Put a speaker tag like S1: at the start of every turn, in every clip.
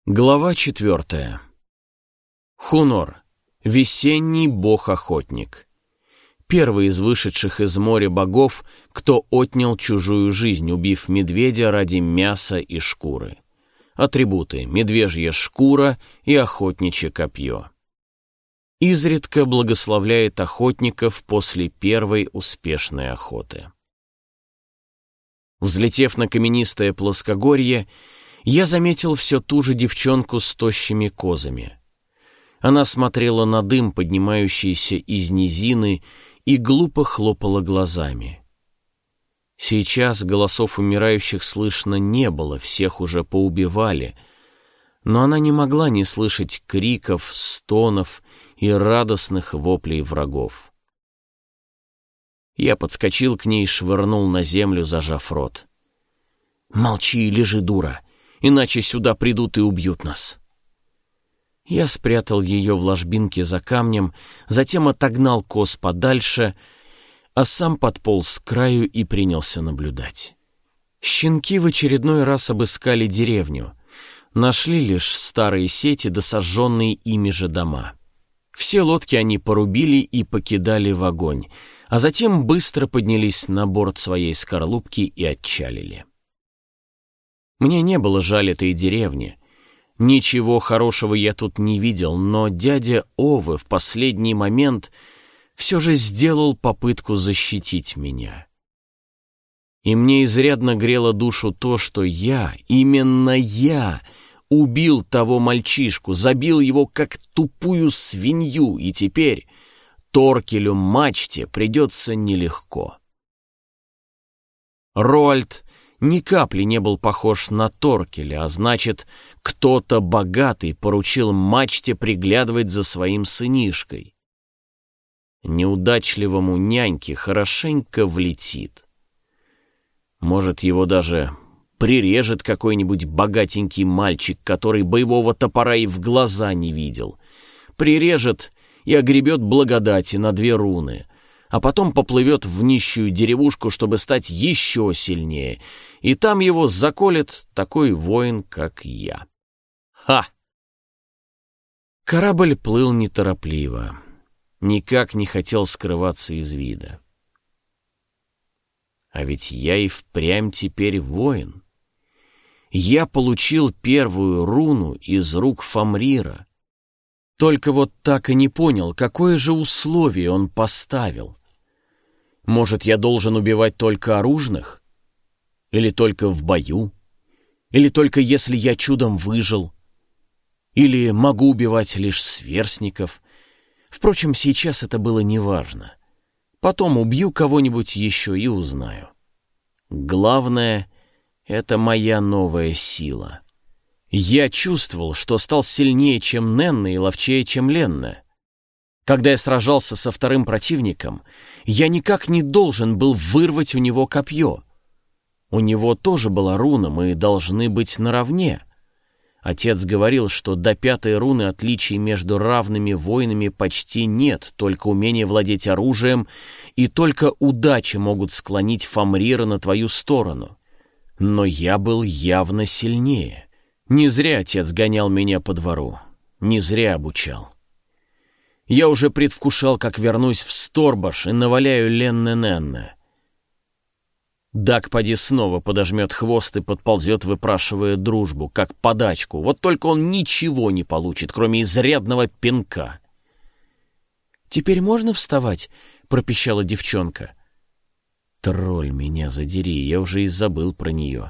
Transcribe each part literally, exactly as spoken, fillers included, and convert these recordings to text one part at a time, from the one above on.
S1: Глава четвертая. Хунор, весенний бог-охотник. Первый из вышедших из моря богов, кто отнял чужую жизнь, убив медведя ради мяса и шкуры. Атрибуты: медвежья шкура и охотничье копье. Изредка благословляет охотников после первой успешной охоты. Взлетев на каменистое плоскогорье, я заметил все ту же девчонку с тощими козами. Она смотрела на дым, поднимающийся из низины, и глупо хлопала глазами. Сейчас голосов умирающих слышно не было, всех уже поубивали, но она не могла не слышать криков, стонов и радостных воплей врагов. Я подскочил к ней и швырнул на землю, зажав рот. «Молчи и лежи, дура, иначе сюда придут и убьют нас». Я спрятал ее в ложбинке за камнем, затем отогнал коз подальше, а сам подполз к краю и принялся наблюдать. Щенки в очередной раз обыскали деревню, нашли лишь старые сети да сожженные ими же дома. Все лодки они порубили и покидали в огонь, а затем быстро поднялись на борт своей скорлупки и отчалили. Мне не было жаль этой деревни. Ничего хорошего я тут не видел, но дядя Овы в последний момент все же сделал попытку защитить меня. И мне изрядно грело душу то, что я, именно я, убил того мальчишку, забил его как тупую свинью, и теперь Торкелю Мачте придется нелегко. Роальд ни капли не был похож на Торкеля, а значит, кто-то богатый поручил Мачте приглядывать за своим сынишкой. Неудачливому няньке хорошенько влетит. Может, его даже прирежет какой-нибудь богатенький мальчик, который боевого топора и в глаза не видел. Прирежет и огребет благодати на две руны, а потом поплывет в нищую деревушку, чтобы стать еще сильнее, и там его заколет такой воин, как я. Ха! Корабль плыл неторопливо, никак не хотел скрываться из вида. А ведь я и впрямь теперь воин. Я получил первую руну из рук Фамрира. Только вот так и не понял, какое же условие он поставил. Может, я должен убивать только оружных? Или только в бою? Или только если я чудом выжил? Или могу убивать лишь сверстников? Впрочем, сейчас это было неважно. Потом убью кого-нибудь еще и узнаю. Главное — это моя новая сила. Я чувствовал, что стал сильнее, чем Ненна, и ловчее, чем Ленна. Когда я сражался со вторым противником, я никак не должен был вырвать у него копье. У него тоже была руна, мы должны быть наравне. Отец говорил, что до пятой руны отличий между равными воинами почти нет, только умение владеть оружием и только удача могут склонить Фамрира на твою сторону. Но я был явно сильнее. Не зря отец гонял меня по двору, не зря обучал. Я уже предвкушал, как вернусь в Сторбаш и наваляю Ленне-Ненне. Даг поди снова подожмет хвост и подползет, выпрашивая дружбу, как подачку. Вот только он ничего не получит, кроме изрядного пинка. «Теперь можно вставать?» — пропищала девчонка. Тролль, меня задери, я уже и забыл про нее.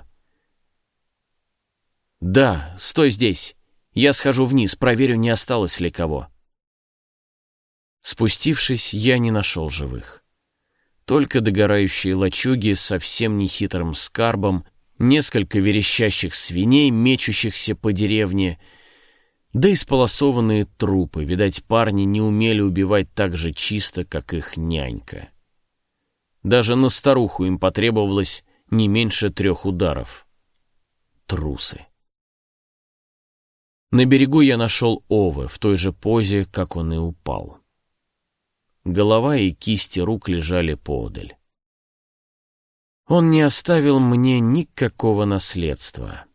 S1: «Да, стой здесь. Я схожу вниз, проверю, не осталось ли кого». Спустившись, я не нашел живых. Только догорающие лачуги с совсем нехитрым скарбом, несколько верещащих свиней, мечущихся по деревне, да и сполосованные трупы. Видать, парни не умели убивать так же чисто, как их нянька. Даже на старуху им потребовалось не меньше трех ударов. Трусы. На берегу я нашел Овы в той же позе, как он и упал. Голова и кисти рук лежали поодаль. Он не оставил мне никакого наследства.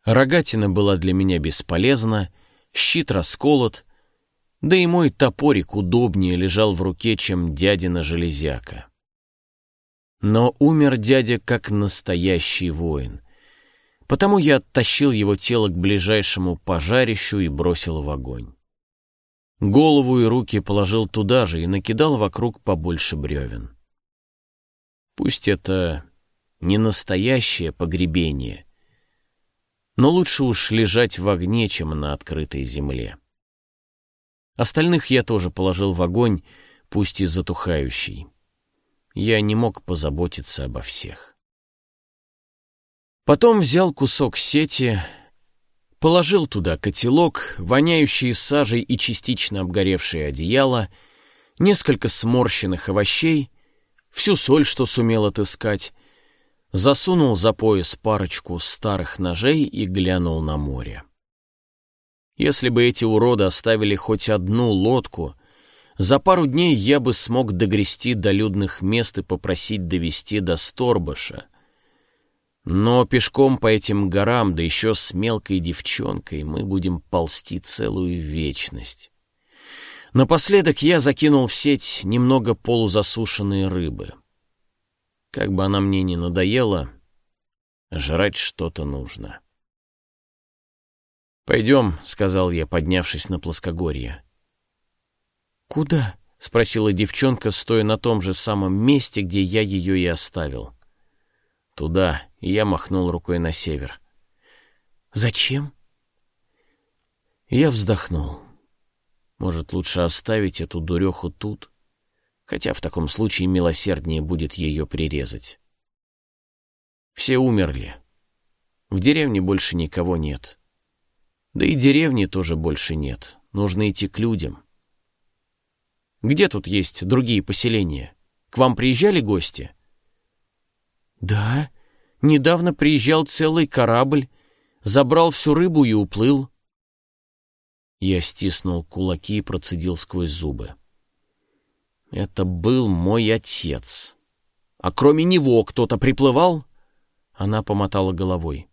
S1: Рогатина была для меня бесполезна, щит расколот, да и мой топорик удобнее лежал в руке, чем дядина железяка. Но умер дядя как настоящий воин, потому я оттащил его тело к ближайшему пожарищу и бросил в огонь. Голову и руки положил туда же и накидал вокруг побольше бревен. Пусть это не настоящее погребение, но лучше уж лежать в огне, чем на открытой земле. Остальных я тоже положил в огонь, пусть и затухающий. Я не мог позаботиться обо всех. Потом взял кусок сети, положил туда котелок, воняющий сажей и частично обгоревшее одеяло, несколько сморщенных овощей, всю соль, что сумел отыскать, засунул за пояс парочку старых ножей и глянул на море. Если бы эти уроды оставили хоть одну лодку, за пару дней я бы смог догрести до людных мест и попросить довести до Сторбаша. Но пешком по этим горам, да еще с мелкой девчонкой, мы будем ползти целую вечность. Напоследок я закинул в сеть немного полузасушенной рыбы. Как бы она мне ни надоела, жрать что-то нужно. «Пойдем», — сказал я, поднявшись на плоскогорье. «Куда?» — спросила девчонка, стоя на том же самом месте, где я ее и оставил. «Туда», — и я махнул рукой на север. «Зачем?» Я вздохнул. Может, лучше оставить эту дуреху тут? Хотя в таком случае милосерднее будет ее прирезать. Все умерли. В деревне больше никого нет. Да и деревни тоже больше нет. Нужно идти к людям. Где тут есть другие поселения? К вам приезжали гости? Да, недавно приезжал целый корабль, забрал всю рыбу и уплыл. Я стиснул кулаки и процедил сквозь зубы. Это был мой отец. А кроме него кто-то приплывал? Она помотала головой.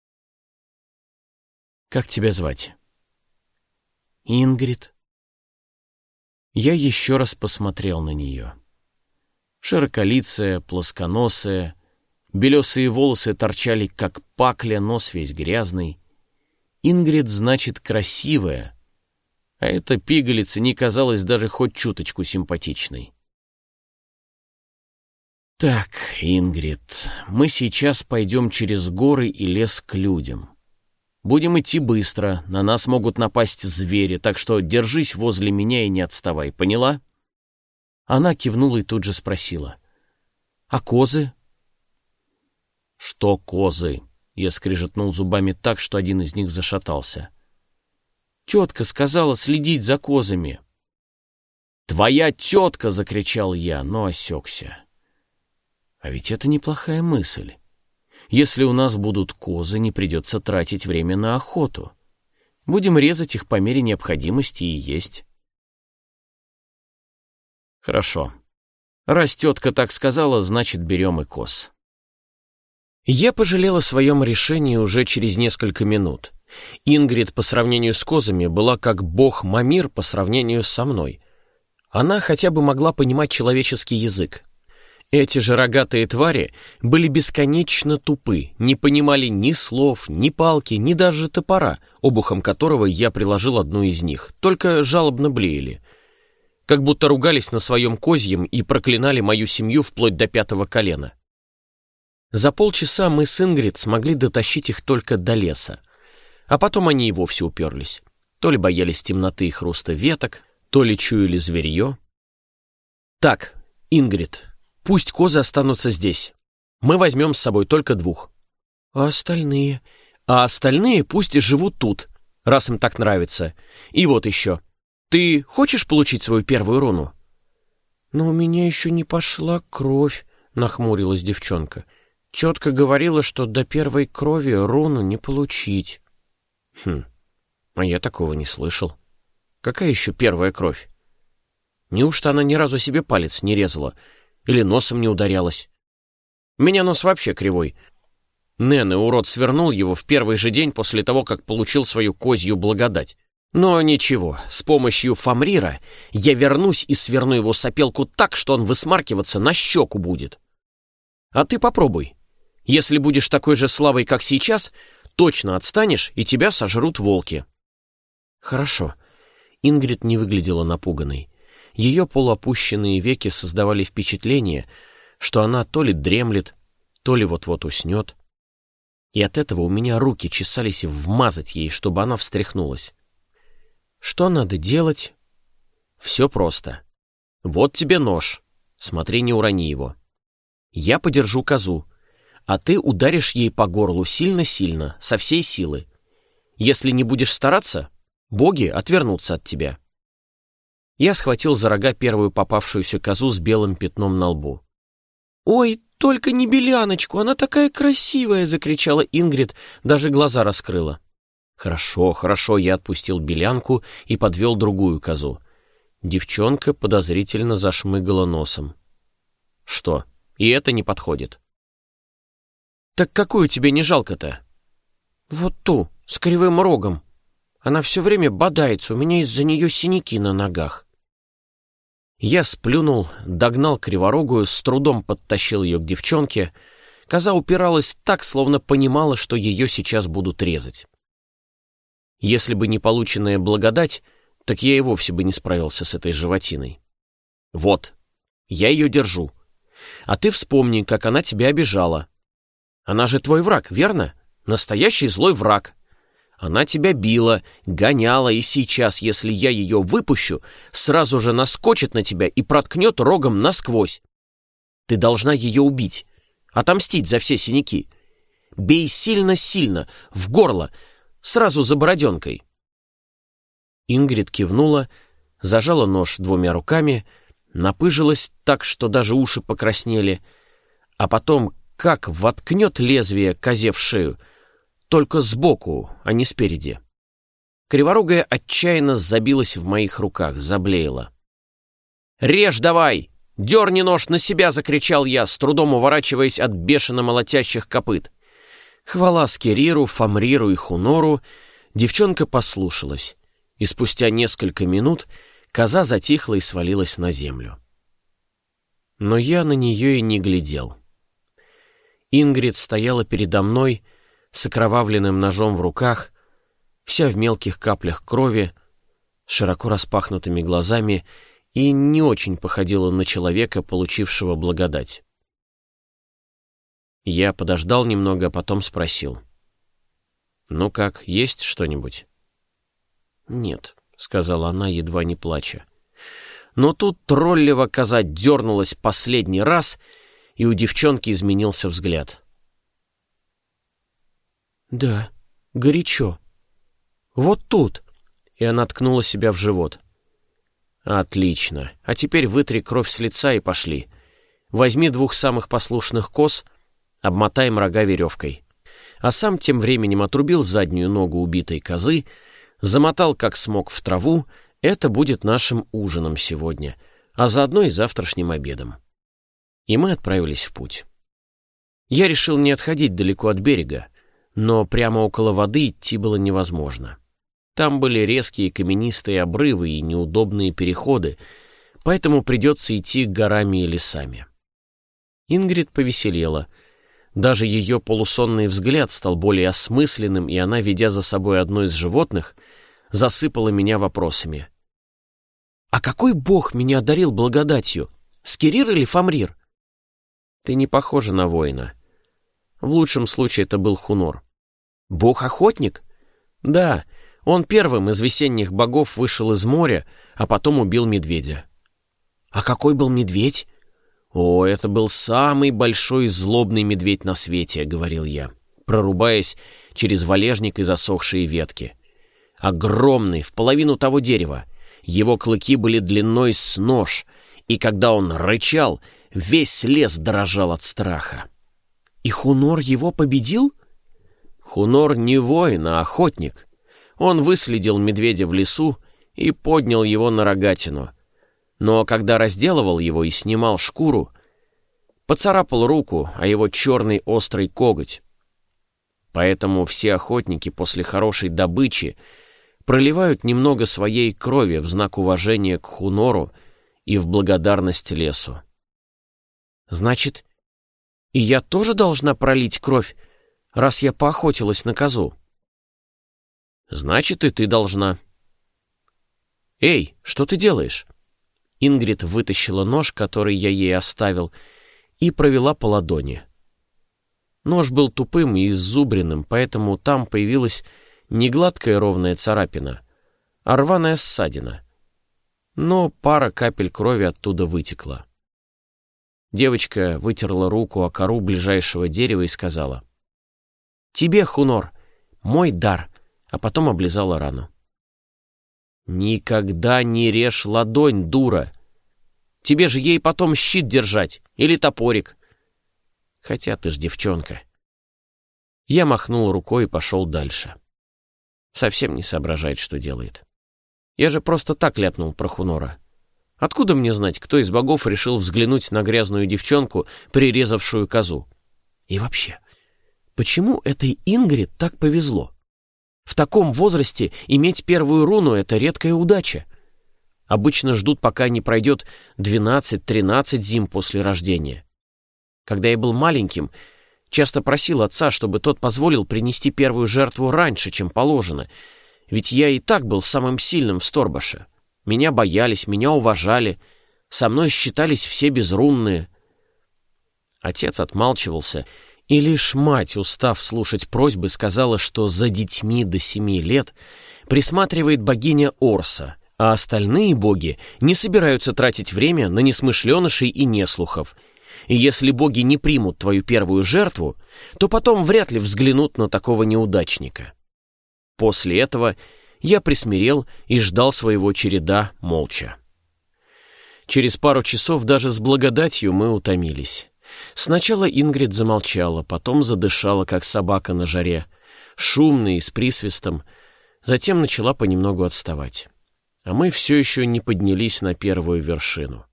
S1: Как тебя звать? Ингрид. Я еще раз посмотрел на нее. Широколицая, плосконосая, белесые волосы торчали, как пакля, нос весь грязный. Ингрид значит красивая, а эта пигалица не казалась даже хоть чуточку симпатичной. Так, Ингрид, мы сейчас пойдем через горы и лес к людям. Будем идти быстро, на нас могут напасть звери, так что держись возле меня и не отставай, поняла? Она кивнула и тут же спросила. А козы? Что козы? Я скрежетнул зубами так, что один из них зашатался. Тетка сказала следить за козами. Твоя тетка! Закричал я, но осекся. А ведь это неплохая мысль. Если у нас будут козы, не придется тратить время на охоту. Будем резать их по мере необходимости и есть. Хорошо. Раз тетка так сказала, значит, берем и коз. Я пожалел о своем решении уже через несколько минут. Ингрид по сравнению с козами была как бог Мамир по сравнению со мной. Она хотя бы могла понимать человеческий язык. Эти же рогатые твари были бесконечно тупы, не понимали ни слов, ни палки, ни даже топора, обухом которого я приложил одну из них, только жалобно блеяли. Как будто ругались на своем козьем и проклинали мою семью вплоть до пятого колена. За полчаса мы с Ингрид смогли дотащить их только до леса, а потом они и вовсе уперлись. То ли боялись темноты и хруста веток, то ли чуяли зверье. Так, Ингрид... Пусть козы останутся здесь. Мы возьмем с собой только двух. А остальные? А остальные пусть и живут тут, раз им так нравится. И вот еще. Ты хочешь получить свою первую руну? Но у меня еще не пошла кровь, нахмурилась девчонка. Тетка говорила, что до первой крови руну не получить. Хм, а я такого не слышал. Какая еще первая кровь? Неужто она ни разу себе палец не резала? Или носом не ударялась? У меня нос вообще кривой. Нэн и урод свернул его в первый же день после того, как получил свою козью благодать. Но ничего, с помощью Фамрира я вернусь и сверну его сопелку так, что он высмаркиваться на щеку будет. А ты попробуй. Если будешь такой же слабой, как сейчас, точно отстанешь, и тебя сожрут волки. Хорошо. Ингрид не выглядела напуганной. Ее полуопущенные веки создавали впечатление, что она то ли дремлет, то ли вот-вот уснет. И от этого у меня руки чесались вмазать ей, чтобы она встряхнулась. Что надо делать? Все просто. Вот тебе нож. Смотри, не урони его. Я подержу козу, а ты ударишь ей по горлу сильно-сильно, со всей силы. Если не будешь стараться, боги отвернутся от тебя. Я схватил за рога первую попавшуюся козу с белым пятном на лбу. «Ой, только не беляночку, она такая красивая!» — закричала Ингрид, даже глаза раскрыла. «Хорошо, хорошо», — я отпустил белянку и подвел другую козу. Девчонка подозрительно зашмыгала носом. «Что, и это не подходит?» «Так какую тебе не жалко-то?» «Вот ту, с кривым рогом. Она все время бодается, у меня из-за нее синяки на ногах». Я сплюнул, догнал криворогую, с трудом подтащил ее к девчонке. Коза упиралась так, словно понимала, что ее сейчас будут резать. Если бы не полученная благодать, так я и вовсе бы не справился с этой животиной. Вот, я ее держу. А ты вспомни, как она тебя обижала. Она же твой враг, верно? Настоящий злой враг. Она тебя била, гоняла, и сейчас, если я ее выпущу, сразу же наскочит на тебя и проткнет рогом насквозь. Ты должна ее убить, отомстить за все синяки. Бей сильно-сильно, в горло, сразу за бороденкой». Ингрид кивнула, зажала нож двумя руками, напыжилась так, что даже уши покраснели, а потом как воткнет лезвие козе в шею, только сбоку, а не спереди. Криворогая отчаянно забилась в моих руках, заблеяла. «Режь давай! Дерни нож на себя!» — закричал я, с трудом уворачиваясь от бешено молотящих копыт. Хвала Скериру, Фамриру и Хунору, девчонка послушалась, и спустя несколько минут коза затихла и свалилась на землю. Но я на нее и не глядел. Ингрид стояла передо мной с окровавленным ножом в руках, вся в мелких каплях крови, с широко распахнутыми глазами, и не очень походила на человека, получившего благодать. Я подождал немного, а потом спросил. «Ну как, есть что-нибудь?» «Нет», — сказала она, едва не плача. Но тут троллева коза дернулась последний раз, и у девчонки изменился взгляд. «Да, горячо. Вот тут!» И она ткнула себя в живот. «Отлично. А теперь вытри кровь с лица и пошли. Возьми двух самых послушных коз, обмотаем рога веревкой». А сам тем временем отрубил заднюю ногу убитой козы, замотал как смог в траву. Это будет нашим ужином сегодня, а заодно и завтрашним обедом. И мы отправились в путь. Я решил не отходить далеко от берега, но прямо около воды идти было невозможно. Там были резкие каменистые обрывы и неудобные переходы, поэтому придется идти горами и лесами. Ингрид повеселела. Даже ее полусонный взгляд стал более осмысленным, и она, ведя за собой одно из животных, засыпала меня вопросами. «А какой бог меня одарил благодатью? Скерир или Фамрир?» «Ты не похожа на воина. В лучшем случае это был Хунор». «Бог-охотник?» «Да, он первым из весенних богов вышел из моря, а потом убил медведя». «А какой был медведь?» «О, это был самый большой злобный медведь на свете», — говорил я, прорубаясь через валежник и засохшие ветки. «Огромный, в половину того дерева. Его клыки были длиной с нож, и когда он рычал, весь лес дрожал от страха». «И Хунор его победил?» «Хунор не воин, а охотник. Он выследил медведя в лесу и поднял его на рогатину. Но когда разделывал его и снимал шкуру, поцарапал руку, а его черный острый коготь. Поэтому все охотники после хорошей добычи проливают немного своей крови в знак уважения к Хунору и в благодарность лесу.
S2: Значит, и я тоже должна пролить кровь, раз я поохотилась на козу?
S1: Значит, и ты должна.
S2: Эй, что ты делаешь? Ингрид вытащила нож, который я ей оставил, и провела по ладони. Нож был тупым и иззубренным, поэтому там появилась не гладкая ровная царапина, а рваная ссадина. Но пара капель крови оттуда вытекла. Девочка вытерла руку о кору ближайшего дерева и сказала: «Тебе, Хунор, мой дар», а потом облизала рану. «Никогда не режь ладонь, дура! Тебе же ей потом щит держать или топорик. Хотя ты ж девчонка». Я махнул рукой и пошел дальше. Совсем не соображает, что делает. Я же просто так ляпнул про Хунора. Откуда мне знать, кто из богов решил взглянуть на грязную девчонку, прирезавшую козу? И вообще, почему этой Ингрид так повезло? В таком возрасте иметь первую руну — это редкая удача. Обычно ждут, пока не пройдет двенадцать-тринадцать зим после рождения. Когда я был маленьким, часто просил отца, чтобы тот позволил принести первую жертву раньше, чем положено, ведь я и так был самым сильным в Сторбаше. Меня боялись, меня уважали, со мной считались все безрунные. Отец отмалчивался, и лишь мать, устав слушать просьбы, сказала, что за детьми до семи лет присматривает богиня Орса, а остальные боги не собираются тратить время на несмышленышей и неслухов. И если боги не примут твою первую жертву, то потом вряд ли взглянут на такого неудачника. После этого я присмирел и ждал своего череда молча. Через пару часов даже с благодатью мы утомились. Сначала Ингрид замолчала, потом задышала, как собака на жаре, шумно и с присвистом, затем начала понемногу отставать. А мы все еще не поднялись на первую вершину.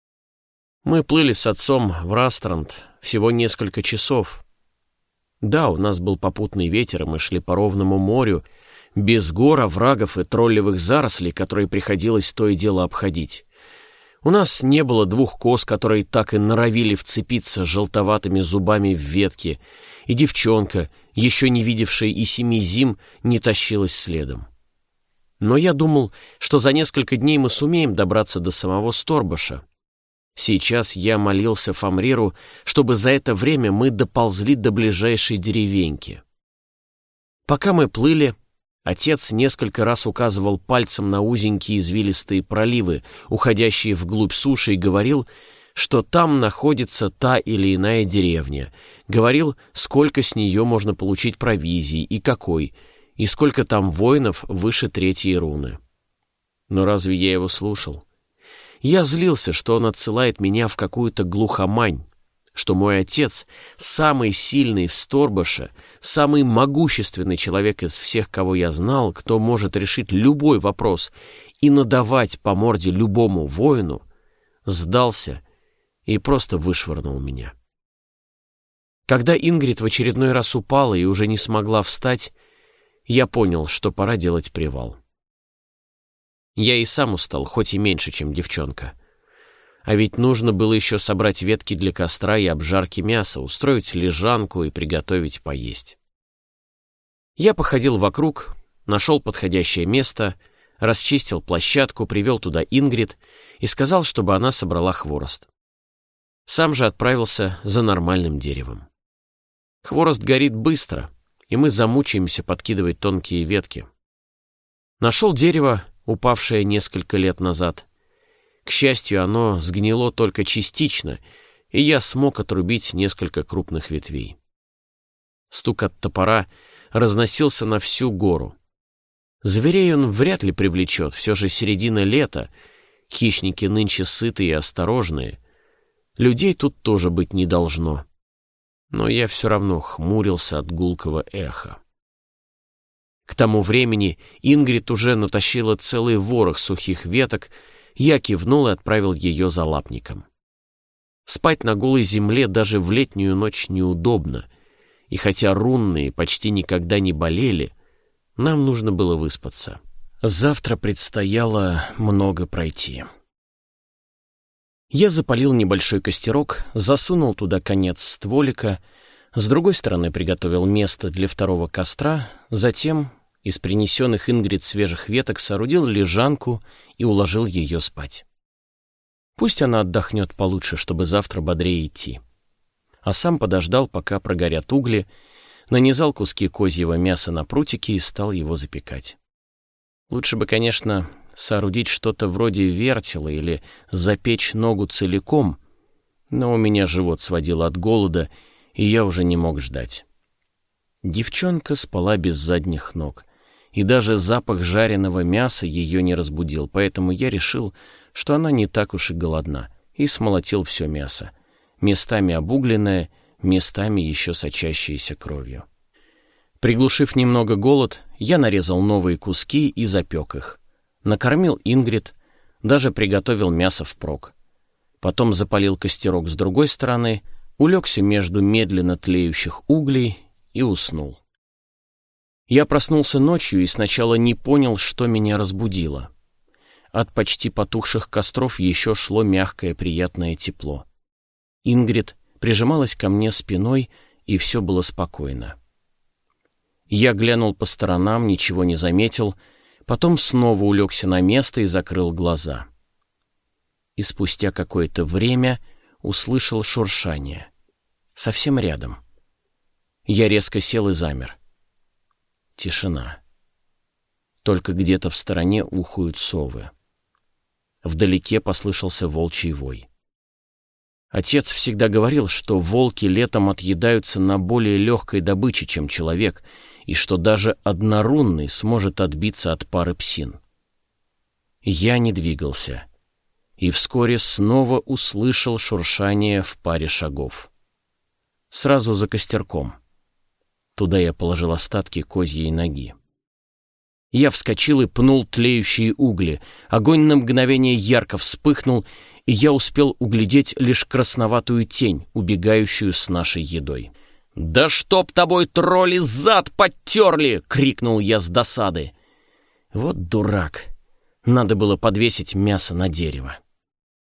S2: Мы плыли с отцом в Растранд всего несколько часов. Да, у нас был попутный ветер, и мы шли по ровному морю, без гор, оврагов и троллевых зарослей, которые приходилось то и дело обходить. У нас не было двух коз, которые так и норовили вцепиться желтоватыми зубами в ветки, и девчонка, еще не видевшая и семи зим, не тащилась следом. Но я думал, что за несколько дней мы сумеем добраться до самого Сторбаша. Сейчас я молился Фамриру, чтобы за это время мы доползли до ближайшей деревеньки. Пока мы плыли, отец несколько раз указывал пальцем на узенькие извилистые проливы, уходящие вглубь суши, и говорил, что там находится та или иная деревня. Говорил, сколько с нее можно получить провизии и какой, и сколько там воинов выше третьей руны. Но разве я его слушал? Я злился, что он отсылает меня в какую-то глухомань, что мой отец, самый сильный в Сторбаше, самый могущественный человек из всех, кого я знал, кто может решить любой вопрос и надавать по морде любому воину, сдался и просто вышвырнул меня. Когда Ингрид в очередной раз упала и уже не смогла встать, я понял, что пора делать привал. Я и сам устал, хоть и меньше, чем девчонка. А ведь нужно было еще собрать ветки для костра и обжарки мяса, устроить лежанку и приготовить поесть. Я походил вокруг, нашел подходящее место, расчистил площадку, привел туда Ингрид и сказал, чтобы она собрала хворост. Сам же отправился за нормальным деревом. Хворост горит быстро, и мы замучаемся подкидывать тонкие ветки. Нашел дерево, упавшее несколько лет назад. К счастью, оно сгнило только частично, и я смог отрубить несколько крупных ветвей. Стук от топора разносился на всю гору. Зверей он вряд ли привлечет, все же середина лета, хищники нынче сытые и осторожные. Людей тут тоже быть не должно. Но я все равно хмурился от гулкого эха. К тому времени Ингрид уже натащила целый ворох сухих веток, я кивнул и отправил ее за лапником. Спать на голой земле даже в летнюю ночь неудобно, И хотя рунные почти никогда не болели, нам нужно было выспаться. Завтра предстояло много пройти. Я запалил небольшой костерок, засунул туда конец стволика, с другой стороны приготовил место для второго костра, затем из принесенных Ингрид свежих веток соорудил лежанку и уложил ее спать. Пусть она отдохнет получше, чтобы завтра бодрее идти. А сам подождал, пока прогорят угли, нанизал куски козьего мяса на прутики и стал его запекать. Лучше бы, конечно, соорудить что-то вроде вертела или запечь ногу целиком, но у меня живот сводило от голода, и я уже не мог ждать. Девчонка спала без задних ног, и даже запах жареного мяса ее не разбудил, поэтому я решил, что она не так уж и голодна, и смолотил все мясо, местами обугленное, местами еще сочащееся кровью. Приглушив немного голод, я нарезал новые куски и запек их. Накормил Ингрид, даже приготовил мясо впрок. Потом запалил костерок с другой стороны, улегся между медленно тлеющих углей и уснул. Я проснулся ночью и сначала не понял, что меня разбудило. От почти потухших костров еще шло мягкое приятное тепло. Ингрид прижималась ко мне спиной, и все было спокойно. Я глянул по сторонам, ничего не заметил, потом снова улегся на место и закрыл глаза. И спустя какое-то время услышал шуршание. Совсем рядом. Я резко сел и замер. Тишина. Только где-то в стороне ухают совы. Вдалеке послышался волчий вой. Отец всегда говорил, что волки летом отъедаются на более легкой добыче, чем человек, и что даже однорунный сможет отбиться от пары псин. Я не двигался, и вскоре снова услышал шуршание в паре шагов. Сразу за костерком. Туда я положил остатки козьей ноги. Я вскочил и пнул тлеющие угли. Огонь на мгновение ярко вспыхнул, и я успел углядеть лишь красноватую тень, убегающую с нашей едой. «Да чтоб тобой, тролли, зад подтерли!» — крикнул я с досады. Вот дурак. Надо было подвесить мясо на дерево.